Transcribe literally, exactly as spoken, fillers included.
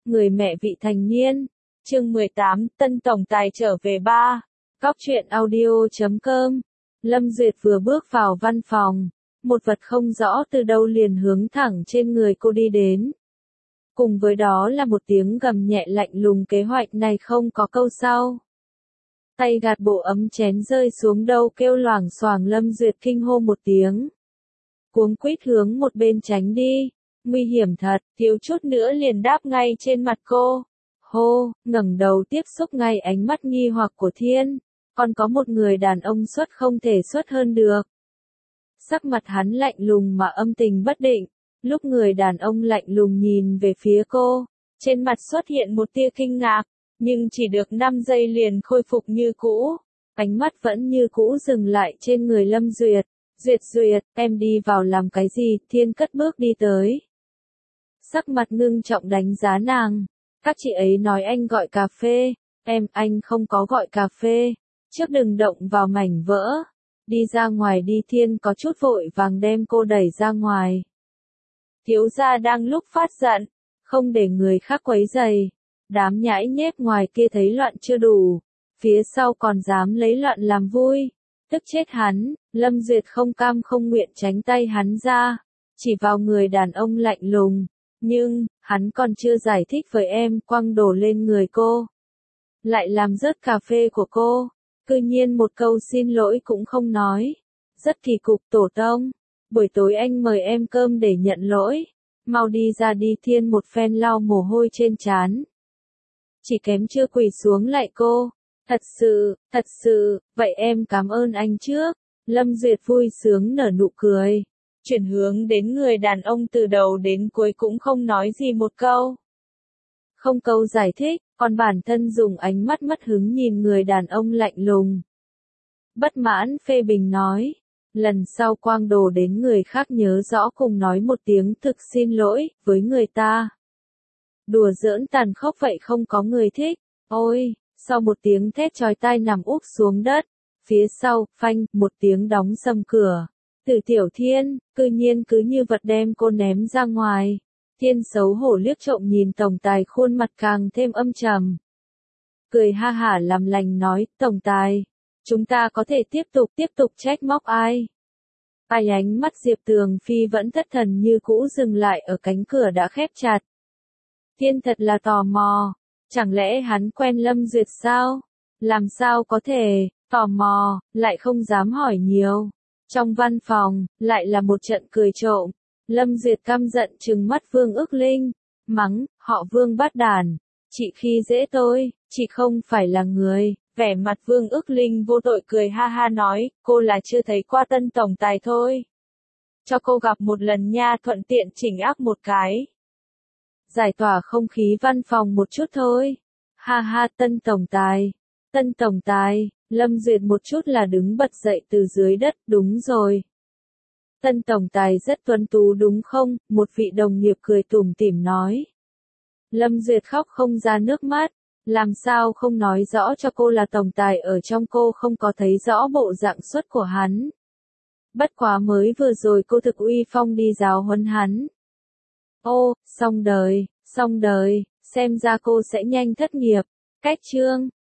Người mẹ vị thành niên. Chương mười tám, Tân Tổng Tài trở về ba. Cóc truyện audio chấm com. Lâm Duyệt vừa bước vào văn phòng, một vật không rõ từ đâu liền hướng thẳng trên người cô đi đến. Cùng với đó là một tiếng gầm nhẹ lạnh lùng, kế hoạch này không có câu sau. Tay gạt bộ ấm chén rơi xuống đâu kêu loảng xoảng, Lâm Duyệt kinh hô một tiếng. Cuống quýt hướng một bên tránh đi. Nguy hiểm thật, thiếu chút nữa liền đáp ngay trên mặt cô. Hô, ngẩng đầu tiếp xúc ngay ánh mắt nghi hoặc của Thiên. Còn có một người đàn ông xuất không thể xuất hơn được. Sắc mặt hắn lạnh lùng mà âm tình bất định. Lúc người đàn ông lạnh lùng nhìn về phía cô, trên mặt xuất hiện một tia kinh ngạc, nhưng chỉ được năm giây liền khôi phục như cũ. Ánh mắt vẫn như cũ dừng lại trên người Lâm Duyệt. Duyệt Duyệt, em đi vào làm cái gì? Thiên cất bước đi tới. Sắc mặt ngưng trọng đánh giá nàng. Các chị ấy nói anh gọi cà phê. Em, anh không có gọi cà phê. Trước đừng động vào mảnh vỡ. Đi ra ngoài đi. Thiên có chút vội vàng đem cô đẩy ra ngoài. Thiếu gia đang lúc phát giận, không để người khác quấy rầy. Đám nhãi nhép ngoài kia thấy loạn chưa đủ, phía sau còn dám lấy loạn làm vui. Tức chết hắn. Lâm Duyệt không cam không nguyện tránh tay hắn ra, chỉ vào người đàn ông lạnh lùng. Nhưng, hắn còn chưa giải thích với em, quăng đổ lên người cô. Lại làm rớt cà phê của cô. Cư nhiên một câu xin lỗi cũng không nói. Rất kỳ cục. Tổ tông. Buổi tối anh mời em cơm để nhận lỗi. Mau đi ra đi. Thiên một phen lau mồ hôi trên trán. Chỉ kém chưa quỳ xuống lại cô. Thật sự, thật sự, vậy em cảm ơn anh trước. Lâm Duyệt vui sướng nở nụ cười. Chuyển hướng đến người đàn ông từ đầu đến cuối cũng không nói gì một câu. Không câu giải thích, còn bản thân dùng ánh mắt mất hứng nhìn người đàn ông lạnh lùng. Bất mãn phê bình nói. Lần sau quang đồ đến người khác nhớ rõ cùng nói một tiếng thực xin lỗi với người ta. Đùa giỡn tàn khốc vậy không có người thích. Ôi, sau một tiếng thét chói tai nằm úp xuống đất. Phía sau, phanh, một tiếng đóng sầm cửa. Từ Tiểu Thiên, cư nhiên cứ như vật đem cô ném ra ngoài. Thiên xấu hổ liếc trộm nhìn tổng tài, khuôn mặt càng thêm âm trầm. Cười ha hả làm lành nói, tổng tài, chúng ta có thể tiếp tục tiếp tục trách móc ai. Ai ánh mắt Diệp Tường Phi vẫn thất thần như cũ dừng lại ở cánh cửa đã khép chặt. Thiên thật là tò mò, chẳng lẽ hắn quen Lâm Duyệt sao? Làm sao có thể, tò mò, lại không dám hỏi nhiều. Trong văn phòng, lại là một trận cười trộm. Lâm Duyệt căm giận trừng mắt Vương Ước Linh, mắng, họ Vương bát đàn, chị khi dễ tôi, chị không phải là người. Vẻ mặt Vương Ước Linh vô tội cười ha ha nói, cô là chưa thấy qua Tân Tổng Tài thôi. Cho cô gặp một lần nha, thuận tiện chỉnh áp một cái. Giải tỏa không khí văn phòng một chút thôi. Ha ha. Tân Tổng Tài, Tân Tổng Tài. Lâm Duyệt một chút là đứng bật dậy từ dưới đất. Đúng rồi. Tân Tổng Tài rất tuấn tú đúng không? Một vị đồng nghiệp cười tủm tỉm nói. Lâm Duyệt khóc không ra nước mắt. Làm sao không nói rõ cho cô là tổng tài, ở trong cô không có thấy rõ bộ dạng xuất của hắn. Bất quá mới vừa rồi cô thực uy phong đi giáo huấn hắn. Ô, xong đời, xong đời, xem ra cô sẽ nhanh thất nghiệp. Cách chương.